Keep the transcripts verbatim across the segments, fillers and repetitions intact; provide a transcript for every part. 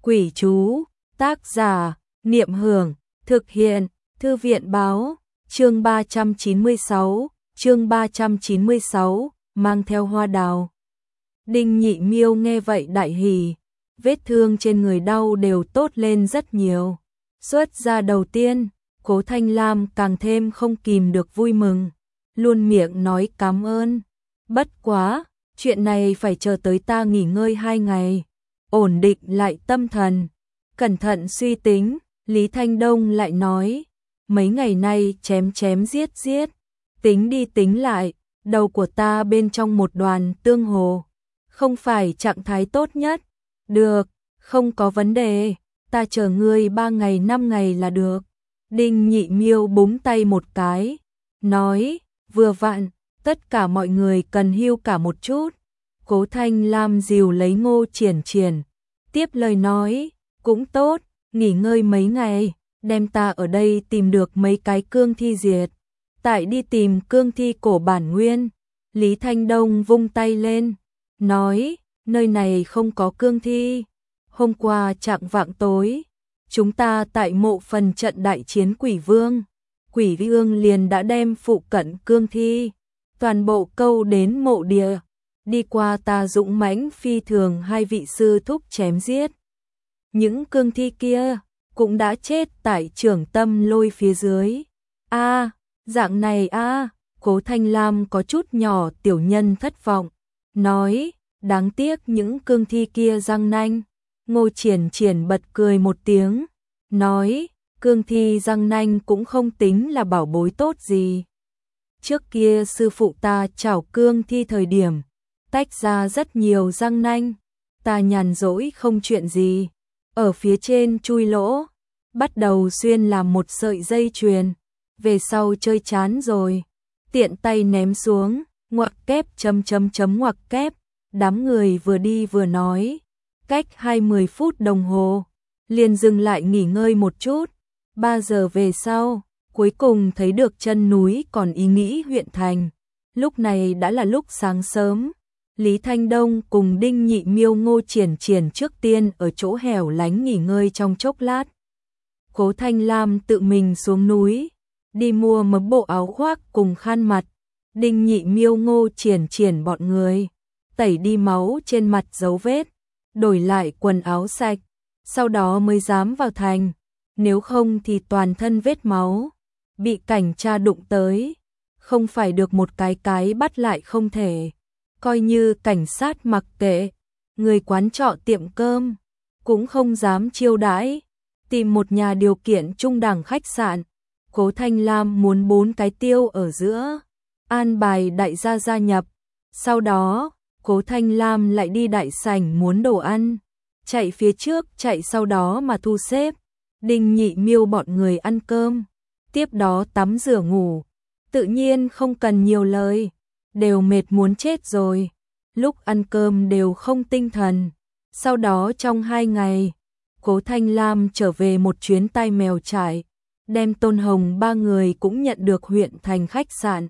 Quỷ chú, tác giả, Niệm Hưởng, thực hiện, Thư viện báo, chương ba trăm chín mươi sáu, chương ba trăm chín mươi sáu, mang theo hoa đào. Đinh Nhị Miêu nghe vậy đại hỉ, vết thương trên người đau đều tốt lên rất nhiều. Xuất ra đầu tiên, Cố Thanh Lam càng thêm không kìm được vui mừng, luôn miệng nói cảm ơn. Bất quá, chuyện này phải chờ tới ta nghỉ ngơi hai ngày, ổn định lại tâm thần. Cẩn thận suy tính, Lý Thanh Đông lại nói, mấy ngày nay chém chém giết giết, tính đi tính lại, đầu của ta bên trong một đoàn tương hồ, không phải trạng thái tốt nhất. Được, không có vấn đề, ta chờ ngươi ba ngày năm ngày là được. Đinh Nhị Miêu búng tay một cái, nói, vừa vặn, tất cả mọi người cần hưu cả một chút. Cố Thanh Lam dìu lấy Ngô Triển Triển, tiếp lời nói, cũng tốt, nghỉ ngơi mấy ngày, đem ta ở đây tìm được mấy cái cương thi diệt. Tại đi tìm cương thi cổ bản nguyên. Lý Thanh Đông vung tay lên, nói, nơi này không có cương thi. Hôm qua chạng vạng tối, chúng ta tại mộ phần trận đại chiến quỷ vương. Quỷ vương liền đã đem phụ cận cương thi, toàn bộ câu đến mộ địa. Đi qua ta dũng mãnh phi thường hai vị sư thúc chém giết. Những cương thi kia cũng đã chết tại trưởng tâm lôi phía dưới. A, dạng này a, Cố Thanh Lam có chút nhỏ tiểu nhân thất vọng, nói, đáng tiếc những cương thi kia răng nanh. Ngô Triển Triển bật cười một tiếng, nói, cương thi răng nanh cũng không tính là bảo bối tốt gì. Trước kia sư phụ ta chảo cương thi thời điểm, tách ra rất nhiều răng nanh, ta nhàn rỗi không chuyện gì, ở phía trên chui lỗ, bắt đầu xuyên làm một sợi dây chuyền, về sau chơi chán rồi, tiện tay ném xuống, ngoặc kép chấm chấm chấm ngoặc kép. Đám người vừa đi vừa nói, cách hai mươi phút đồng hồ, liền dừng lại nghỉ ngơi một chút. Ba giờ về sau, cuối cùng thấy được chân núi còn ý nghĩ huyện thành. Lúc này đã là lúc sáng sớm. Lý Thanh Đông cùng Đinh Nhị Miêu Ngô Triển Triển trước tiên ở chỗ hẻo lánh nghỉ ngơi trong chốc lát. Cố Thanh Lam tự mình xuống núi, đi mua mấy bộ áo khoác cùng khăn mặt. Đinh Nhị Miêu Ngô Triển Triển bọn người tẩy đi máu trên mặt dấu vết, đổi lại quần áo sạch, sau đó mới dám vào thành, nếu không thì toàn thân vết máu, bị cảnh tra đụng tới, không phải được một cái cái bắt lại không thể. Coi như cảnh sát mặc kệ, người quán trọ tiệm cơm cũng không dám chiêu đãi. Tìm một nhà điều kiện trung đẳng khách sạn, Cố Thanh Lam muốn bốn cái tiêu ở giữa, an bài đại gia gia nhập. Sau đó, Cố Thanh Lam lại đi đại sảnh muốn đồ ăn, chạy phía trước chạy sau đó mà thu xếp. Đinh Nhị Miêu bọn người ăn cơm, tiếp đó tắm rửa ngủ, tự nhiên không cần nhiều lời, đều mệt muốn chết rồi, lúc ăn cơm đều không tinh thần. Sau đó trong hai ngày, Cố Thanh Lam trở về một chuyến tai mèo trải, đem Tôn Hồng ba người cũng nhận được huyện thành khách sạn.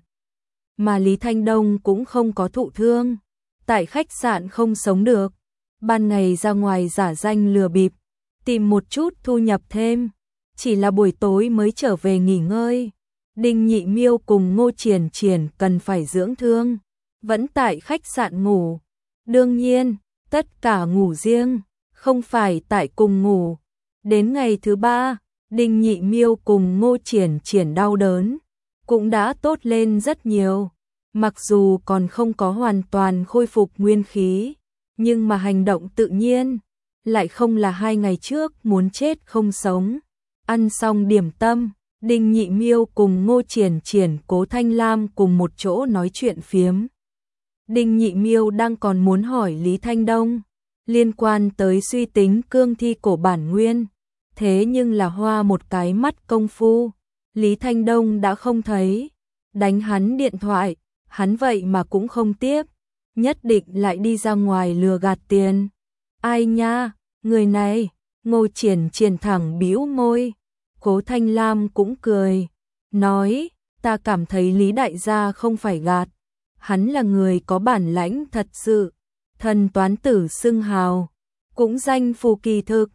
Mà Lý Thanh Đông cũng không có thụ thương, tại khách sạn không sống được, ban ngày ra ngoài giả danh lừa bịp, tìm một chút thu nhập thêm, chỉ là buổi tối mới trở về nghỉ ngơi. Đinh Nhị Miêu cùng Ngô Triển Triển cần phải dưỡng thương, vẫn tại khách sạn ngủ. Đương nhiên, tất cả ngủ riêng, không phải tại cùng ngủ. Đến ngày thứ ba, Đinh Nhị Miêu cùng Ngô Triển Triển đau đớn cũng đã tốt lên rất nhiều. Mặc dù còn không có hoàn toàn khôi phục nguyên khí, nhưng mà hành động tự nhiên, lại không là hai ngày trước muốn chết không sống. Ăn xong điểm tâm, Đinh Nhị Miêu cùng Ngô Triển Triển Cố Thanh Lam cùng một chỗ nói chuyện phiếm. Đinh Nhị Miêu đang còn muốn hỏi Lý Thanh Đông liên quan tới suy tính cương thi cổ bản nguyên, thế nhưng là hoa một cái mắt công phu, Lý Thanh Đông đã không thấy. Đánh hắn điện thoại, hắn vậy mà cũng không tiếp, nhất định lại đi ra ngoài lừa gạt tiền. Ai nha, người này. Ngô Triển Triển thẳng bĩu môi. Cố Thanh Lam cũng cười, nói, ta cảm thấy Lý đại gia không phải gạt, hắn là người có bản lãnh thật sự, thần toán tử xưng hào, cũng danh phù kỳ thực,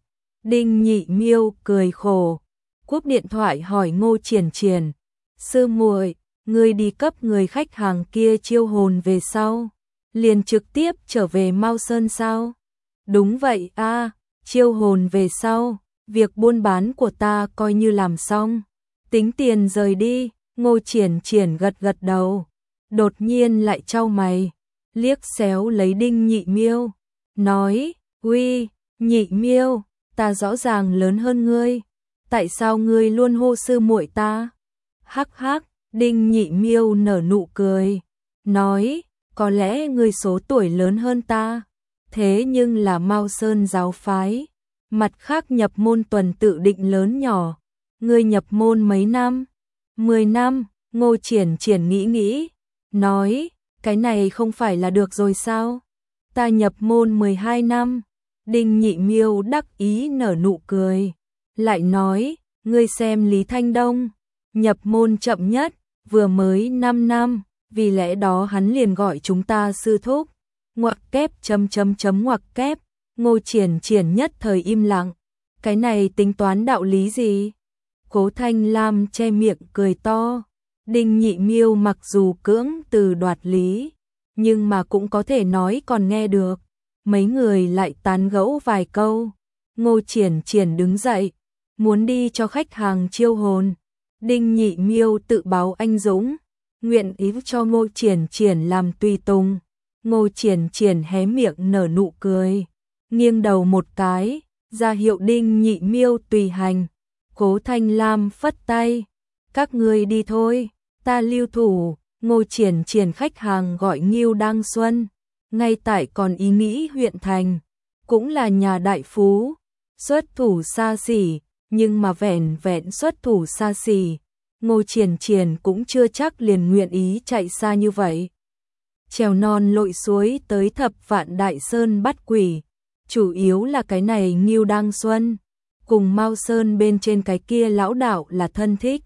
Đinh Nhị Miêu cười khổ, cúp điện thoại hỏi Ngô Triển Triển, sư muội, ngươi đi cấp người khách hàng kia chiêu hồn về sau, liền trực tiếp trở về Mao Sơn sao? Đúng vậy a, chiêu hồn về sau, việc buôn bán của ta coi như làm xong, tính tiền rời đi. Ngô Triển Triển gật gật đầu, đột nhiên lại chau mày, liếc xéo lấy Đinh Nhị Miêu, nói, uy, Nhị Miêu, ta rõ ràng lớn hơn ngươi, tại sao ngươi luôn hô sư muội ta? Hắc hắc, Đinh Nhị Miêu nở nụ cười, nói, có lẽ ngươi số tuổi lớn hơn ta, thế nhưng là Mao Sơn giáo phái, mặt khác nhập môn tuần tự định lớn nhỏ, ngươi nhập môn mấy năm? Mười năm, Ngô Triển Triển nghĩ nghĩ, nói, cái này không phải là được rồi sao? Ta nhập môn mười hai năm. Đinh Nhị Miêu đắc ý nở nụ cười, lại nói, ngươi xem Lý Thanh Đông, nhập môn chậm nhất, vừa mới năm năm, vì lẽ đó hắn liền gọi chúng ta sư thúc. Ngoặc kép chấm chấm chấm ngoặc kép, Ngô Triển Triển nhất thời im lặng, cái này tính toán đạo lý gì? Cố Thanh Lam che miệng cười to, Đinh Nhị Miêu mặc dù cưỡng từ đoạt lý, nhưng mà cũng có thể nói còn nghe được. Mấy người lại tán gẫu vài câu, Ngô Triển Triển đứng dậy, muốn đi cho khách hàng chiêu hồn. Đinh Nhị Miêu tự báo anh dũng, nguyện ý cho Ngô Triển Triển làm tùy tùng. Ngô Triển Triển hé miệng nở nụ cười, nghiêng đầu một cái, ra hiệu Đinh Nhị Miêu tùy hành. Cố Thanh Lam phất tay, các ngươi đi thôi, ta lưu thủ. Ngô Triển Triển khách hàng gọi Ngưu Đăng Xuân, ngay tại còn ý nghĩ huyện thành, cũng là nhà đại phú, xuất thủ xa xỉ, nhưng mà vẻn vẹn xuất thủ xa xỉ, Ngô Triển Triển cũng chưa chắc liền nguyện ý chạy xa như vậy. Trèo non lội suối tới thập vạn đại sơn bắt quỷ, chủ yếu là cái này Ngưu Đăng Xuân, cùng Mao Sơn bên trên cái kia lão đạo là thân thích.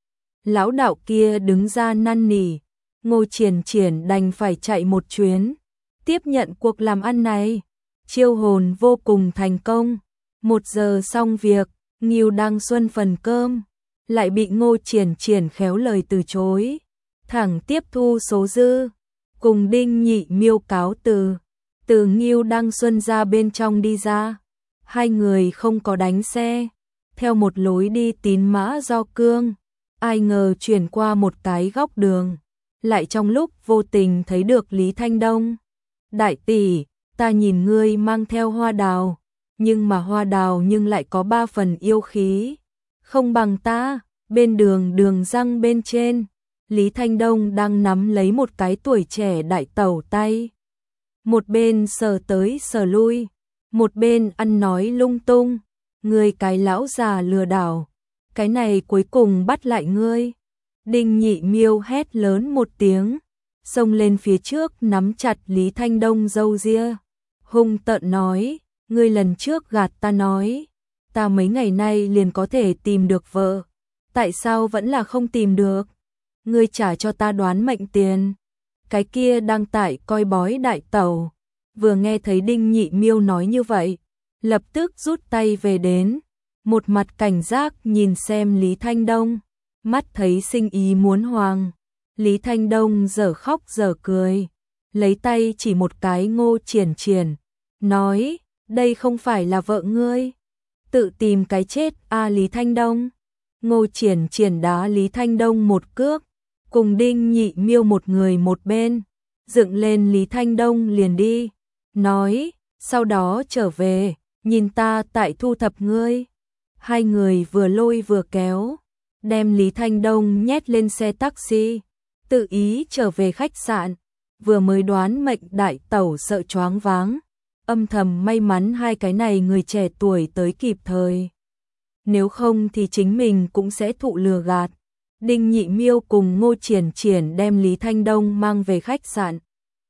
Lão đạo kia đứng ra năn nỉ, Ngô Triển Triển đành phải chạy một chuyến, tiếp nhận cuộc làm ăn này. Chiêu hồn vô cùng thành công, một giờ xong việc, Ngưu Đăng Xuân phần cơm, lại bị Ngô Triển Triển khéo lời từ chối, thẳng tiếp thu số dư, cùng Đinh Nhị Miêu cáo từ, từ Ngưu Đăng Xuân ra bên trong đi ra, hai người không có đánh xe, theo một lối đi tín mã do cương, ai ngờ chuyển qua một cái góc đường, lại trong lúc vô tình thấy được Lý Thanh Đông. Đại tỷ, ta nhìn ngươi mang theo hoa đào, nhưng mà hoa đào nhưng lại có ba phần yêu khí, không bằng ta. Bên đường đường răng bên trên, Lý Thanh Đông đang nắm lấy một cái tuổi trẻ đại tẩu tay, một bên sờ tới sờ lui, một bên ăn nói lung tung, ngươi cái lão già lừa đảo, cái này cuối cùng bắt lại ngươi. Đinh Nhị Miêu hét lớn một tiếng, xông lên phía trước nắm chặt Lý Thanh Đông râu ria, hung tợn nói, ngươi lần trước gạt ta nói, ta mấy ngày nay liền có thể tìm được vợ, tại sao vẫn là không tìm được? Ngươi trả cho ta đoán mệnh tiền. Cái kia đang tại coi bói đại tẩu, vừa nghe thấy Đinh Nhị Miêu nói như vậy, lập tức rút tay về đến, một mặt cảnh giác nhìn xem Lý Thanh Đông, mắt thấy sinh ý muốn hoàng. Lý Thanh Đông dở khóc dở cười, lấy tay chỉ một cái Ngô Triển Triển, nói, đây không phải là vợ ngươi, tự tìm cái chết a. Lý Thanh Đông. Ngô Triển Triển đá Lý Thanh Đông một cước, cùng Đinh Nhị Miêu một người một bên, dựng lên Lý Thanh Đông liền đi, nói, sau đó trở về, nhìn ta tại thu thập ngươi. Hai người vừa lôi vừa kéo, đem Lý Thanh Đông nhét lên xe taxi, tự ý trở về khách sạn, vừa mới đoán mệnh đại tẩu sợ choáng váng, âm thầm may mắn hai cái này người trẻ tuổi tới kịp thời. Nếu không thì chính mình cũng sẽ thụ lừa gạt. Đinh Nhị Miêu cùng Ngô Triển Triển đem Lý Thanh Đông mang về khách sạn.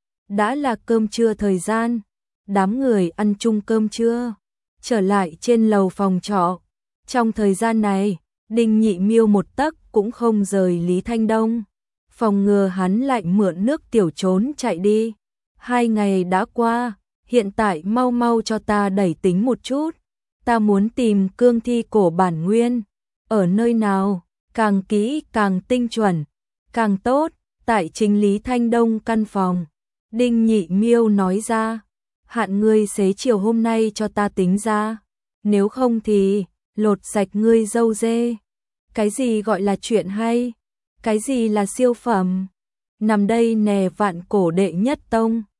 Đã là cơm trưa thời gian, đám người ăn chung cơm trưa, trở lại trên lầu phòng trọ. Trong thời gian này, Đinh Nhị Miêu một tấc cũng không rời Lý Thanh Đông, phòng ngừa hắn lại mượn nước tiểu trốn chạy đi. Hai ngày đã qua, hiện tại mau mau cho ta đẩy tính một chút. Ta muốn tìm cương thi cổ bản nguyên. Ở nơi nào? Càng kỹ càng tinh chuẩn, càng tốt. Tại chính Lý Thanh Đông căn phòng. Đinh Nhị Miêu nói ra. Hạn ngươi xế chiều hôm nay cho ta tính ra. Nếu không thì lột sạch ngươi dâu dê. Cái gì gọi là chuyện hay? Cái gì là siêu phẩm? Nằm đây nè vạn cổ đệ nhất tông.